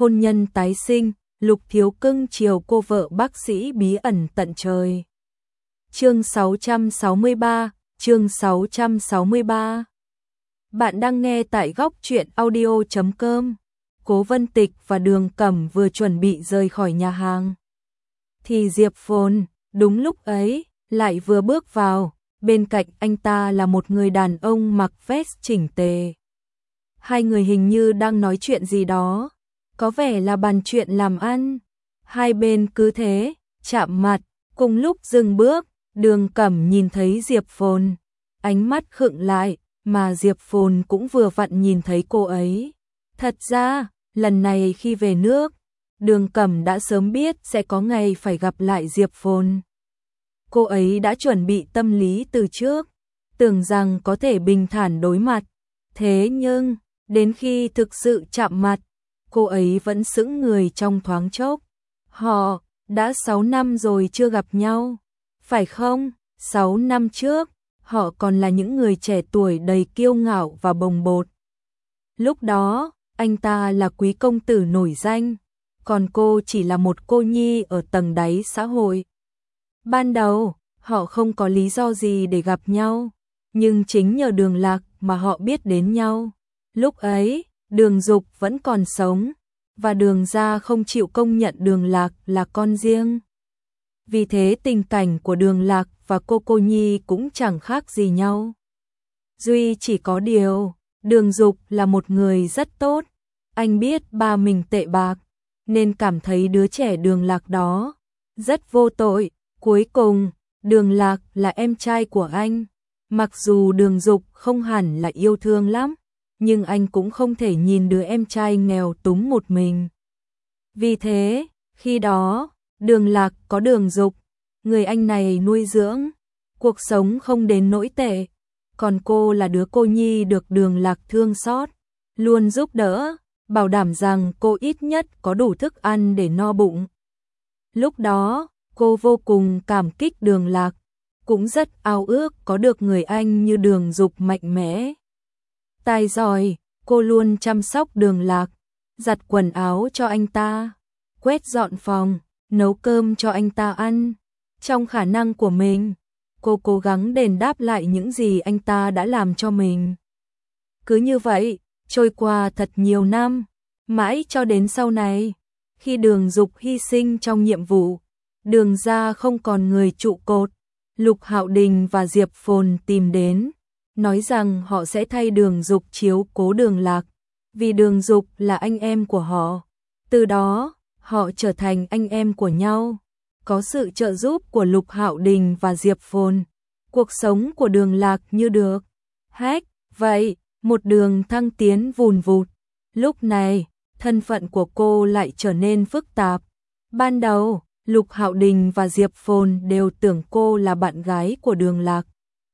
hôn nhân tái sinh, Lục Thiếu cưng chiều cô vợ bác sĩ bí ẩn tận trời. Chương 663, chương 663. Bạn đang nghe tại góc truyện audio.com. Cố Vân Tịch và Đường Cẩm vừa chuẩn bị rời khỏi nhà hàng thì Diệp Phồn, đúng lúc ấy, lại vừa bước vào, bên cạnh anh ta là một người đàn ông mặc vest chỉnh tề. Hai người hình như đang nói chuyện gì đó, có vẻ là bàn chuyện làm ăn. Hai bên cứ thế, chạm mặt, cùng lúc dừng bước, Đường Cẩm nhìn thấy Diệp Phồn, ánh mắt khựng lại, mà Diệp Phồn cũng vừa vặn nhìn thấy cô ấy. Thật ra, lần này khi về nước, Đường Cẩm đã sớm biết sẽ có ngày phải gặp lại Diệp Phồn. Cô ấy đã chuẩn bị tâm lý từ trước, tưởng rằng có thể bình thản đối mặt. Thế nhưng, đến khi thực sự chạm mặt, cô ấy vẫn sững người trong thoáng chốc. Họ đã 6 năm rồi chưa gặp nhau, phải không? 6 năm trước, họ còn là những người trẻ tuổi đầy kiêu ngạo và bồng bột. Lúc đó, anh ta là quý công tử nổi danh, còn cô chỉ là một cô nhi ở tầng đáy xã hội. Ban đầu, họ không có lý do gì để gặp nhau, nhưng chính nhờ Đường Lạc mà họ biết đến nhau. Lúc ấy, Đường Dục vẫn còn sống, và Đường gia không chịu công nhận Đường Lạc là con riêng. Vì thế tình cảnh của Đường Lạc và cô nhi cũng chẳng khác gì nhau. Duy chỉ có điều, Đường Dục là một người rất tốt. Anh biết ba mình tệ bạc, nên cảm thấy đứa trẻ Đường Lạc đó rất vô tội. Cuối cùng, Đường Lạc là em trai của anh. Mặc dù Đường Dục không hẳn là yêu thương lắm, nhưng anh cũng không thể nhìn đứa em trai nghèo túng một mình. Vì thế, khi đó, Đường Lạc có Đường Dục, người anh này nuôi dưỡng, cuộc sống không đến nỗi tệ. Còn cô là đứa cô nhi được Đường Lạc thương xót, luôn giúp đỡ, bảo đảm rằng cô ít nhất có đủ thức ăn để no bụng. Lúc đó, cô vô cùng cảm kích Đường Lạc, cũng rất ao ước có được người anh như Đường Dục mạnh mẽ, tài giỏi. Cô luôn chăm sóc Đường Lạc, giặt quần áo cho anh ta, quét dọn phòng, nấu cơm cho anh ta ăn. Trong khả năng của mình, cô cố gắng đền đáp lại những gì anh ta đã làm cho mình. Cứ như vậy, trôi qua thật nhiều năm, mãi cho đến sau này, khi Đường Dục hy sinh trong nhiệm vụ, Đường gia không còn người trụ cột, Lục Hạo Đình và Diệp Phồn tìm đến, nói rằng họ sẽ thay Đường Dục chiếu cố Đường Lạc, vì Đường Dục là anh em của họ. Từ đó, họ trở thành anh em của nhau. Có sự trợ giúp của Lục Hạo Đình và Diệp Phồn, cuộc sống của Đường Lạc như được hack vậy, một đường thăng tiến vùn vụt. Lúc này, thân phận của cô lại trở nên phức tạp. Ban đầu, Lục Hạo Đình và Diệp Phồn đều tưởng cô là bạn gái của Đường Lạc,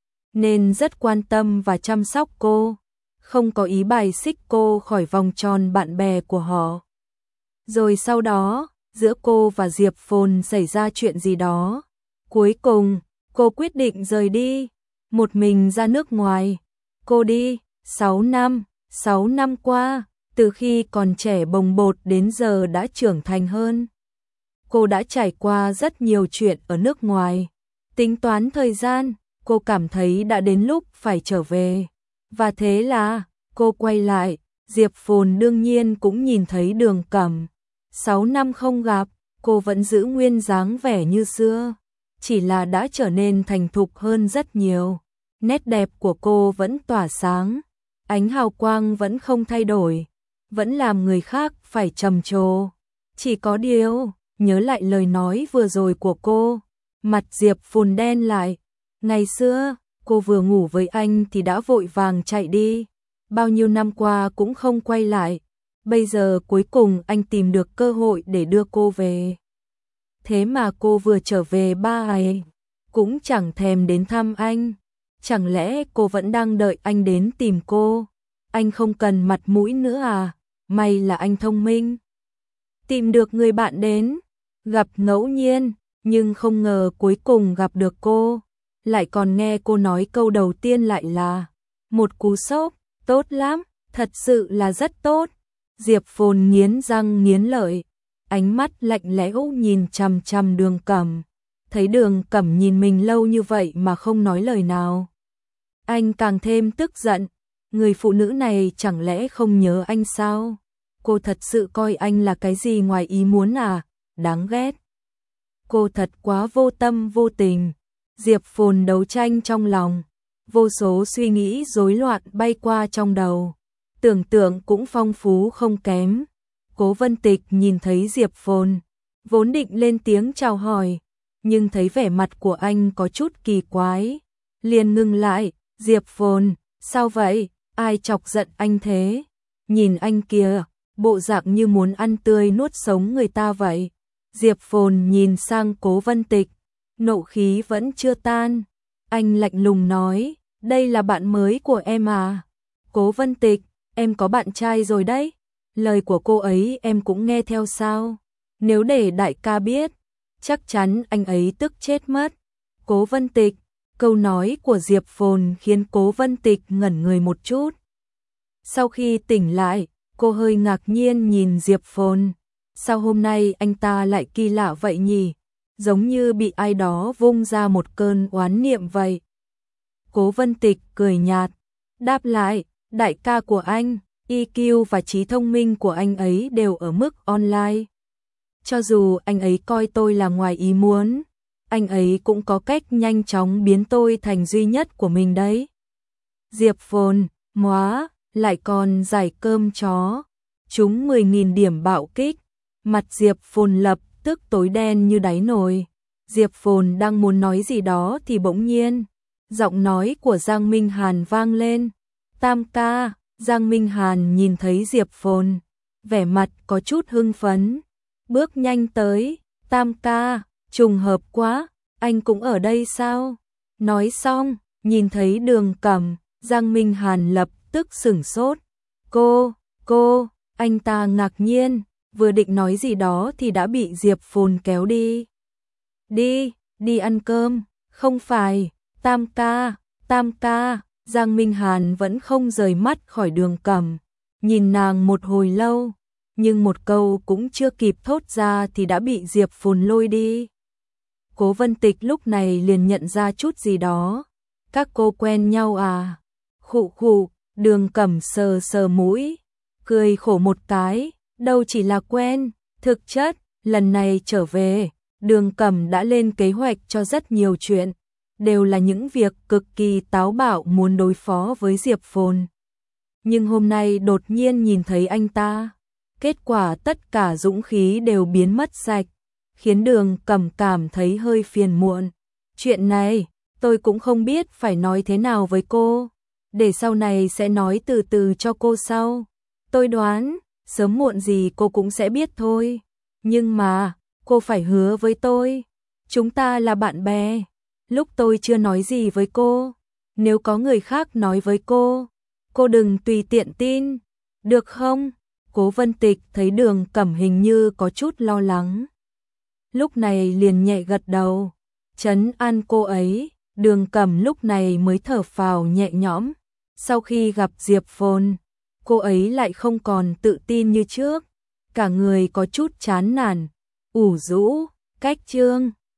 nên rất quan tâm và chăm sóc cô, không có ý bài xích cô khỏi vòng tròn bạn bè của họ. Rồi sau đó, giữa cô và Diệp Phồn xảy ra chuyện gì đó. Cuối cùng, cô quyết định rời đi, một mình ra nước ngoài. Cô đi 6 năm qua, từ khi còn trẻ bồng bột đến giờ đã trưởng thành hơn. Cô đã trải qua rất nhiều chuyện ở nước ngoài. Tính toán thời gian, cô cảm thấy đã đến lúc phải trở về. Và thế là, cô quay lại, Diệp Phồn đương nhiên cũng nhìn thấy Đường Cẩm. 6 năm không gặp, cô vẫn giữ nguyên dáng vẻ như xưa, chỉ là đã trở nên thành thục hơn rất nhiều. Nét đẹp của cô vẫn tỏa sáng, ánh hào quang vẫn không thay đổi, vẫn làm người khác phải trầm trồ. Chỉ có điều, nhớ lại lời nói vừa rồi của cô, mặt Diệp Phồn đen lại. Ngày xưa, cô vừa ngủ với anh thì đã vội vàng chạy đi, bao nhiêu năm qua cũng không quay lại. Bây giờ cuối cùng anh tìm được cơ hội để đưa cô về. Thế mà cô vừa trở về ba ngày, cũng chẳng thèm đến thăm anh. Chẳng lẽ cô vẫn đang đợi anh đến tìm cô? Anh không cần mặt mũi nữa à? May là anh thông minh, tìm được người bạn đến, gặp ngẫu nhiên, nhưng không ngờ cuối cùng gặp được cô. Lại còn nghe cô nói câu đầu tiên lại là một cú sốc, tốt lắm, thật sự là rất tốt. Diệp Phồn nghiến răng nghiến lợi, ánh mắt lạnh lẽo nhìn chằm chằm Đường Cẩm. Thấy Đường Cẩm nhìn mình lâu như vậy mà không nói lời nào, anh càng thêm tức giận. Người phụ nữ này chẳng lẽ không nhớ anh sao? Cô thật sự coi anh là cái gì ngoài ý muốn à? Đáng ghét. Cô thật quá vô tâm vô tình. Diệp Phồn đấu tranh trong lòng, vô số suy nghĩ rối loạn bay qua trong đầu, tưởng tượng cũng phong phú không kém. Cố Vân Tịch nhìn thấy Diệp Phồn, vốn định lên tiếng chào hỏi, nhưng thấy vẻ mặt của anh có chút kỳ quái, liền ngừng lại. Diệp Phồn, sao vậy? Ai chọc giận anh thế? Nhìn anh kìa, bộ dạng như muốn ăn tươi nuốt sống người ta vậy. Diệp Phồn nhìn sang Cố Vân Tịch, nộ khí vẫn chưa tan. Anh lạnh lùng nói, đây là bạn mới của em à? Cố Vân Tịch, em có bạn trai rồi đấy. Lời của cô ấy em cũng nghe theo sao? Nếu để đại ca biết, chắc chắn anh ấy tức chết mất. Cố Vân Tịch, câu nói của Diệp Phồn khiến Cố Vân Tịch ngẩn người một chút. Sau khi tỉnh lại, cô hơi ngạc nhiên nhìn Diệp Phồn. Sao hôm nay anh ta lại kỳ lạ vậy nhỉ? Giống như bị ai đó vung ra một cơn oán niệm vậy. Cố Vân Tịch cười nhạt, đáp lại, đại ca của anh, EQ và trí thông minh của anh ấy đều ở mức online. Cho dù anh ấy coi tôi là ngoài ý muốn, anh ấy cũng có cách nhanh chóng biến tôi thành duy nhất của mình đấy. Diệp Phồn, móa, lại còn giải cơm chó. Trúng 10.000 điểm bạo kích. Mặt Diệp Phồn lập tức tối đen như đáy nồi. Diệp Phồn đang muốn nói gì đó thì bỗng nhiên, giọng nói của Giang Minh Hàn vang lên. Tam ca. Giang Minh Hàn nhìn thấy Diệp Phồn, vẻ mặt có chút hưng phấn, bước nhanh tới. Tam ca, trùng hợp quá, anh cũng ở đây sao? Nói xong, nhìn thấy Đường Cẩm, Giang Minh Hàn lập tức sửng sốt. Cô, anh ta ngạc nhiên, vừa định nói gì đó thì đã bị Diệp Phồn kéo đi. Đi ăn cơm, không phải, Tam ca. Giang Minh Hàn vẫn không rời mắt khỏi Đường Cẩm, nhìn nàng một hồi lâu, nhưng một câu cũng chưa kịp thốt ra thì đã bị Diệp Phồn lôi đi. Cố Vân Tịch lúc này liền nhận ra chút gì đó. Các cô quen nhau à? Khụ, Đường Cẩm sờ sờ mũi, cười khổ một cái, đâu chỉ là quen, thực chất, lần này trở về, Đường Cẩm đã lên kế hoạch cho rất nhiều chuyện, đều là những việc cực kỳ táo bạo muốn đối phó với Diệp Phồn. Nhưng hôm nay đột nhiên nhìn thấy anh ta, kết quả tất cả dũng khí đều biến mất sạch, khiến Đường Cẩm cảm thấy hơi phiền muộn. Chuyện này, tôi cũng không biết phải nói thế nào với cô, để sau này sẽ nói từ từ cho cô sau. Tôi đoán, sớm muộn gì cô cũng sẽ biết thôi. Nhưng mà, cô phải hứa với tôi, chúng ta là bạn bè. Lúc tôi chưa nói gì với cô, nếu có người khác nói với cô đừng tùy tiện tin, được không? Cố Vân Tịch thấy Đường Cẩm hình như có chút lo lắng, lúc này liền nhẹ gật đầu, trấn an cô ấy. Đường Cẩm lúc này mới thở phào nhẹ nhõm. Sau khi gặp Diệp Phồn, cô ấy lại không còn tự tin như trước, cả người có chút chán nản, ủ rũ. Cách chương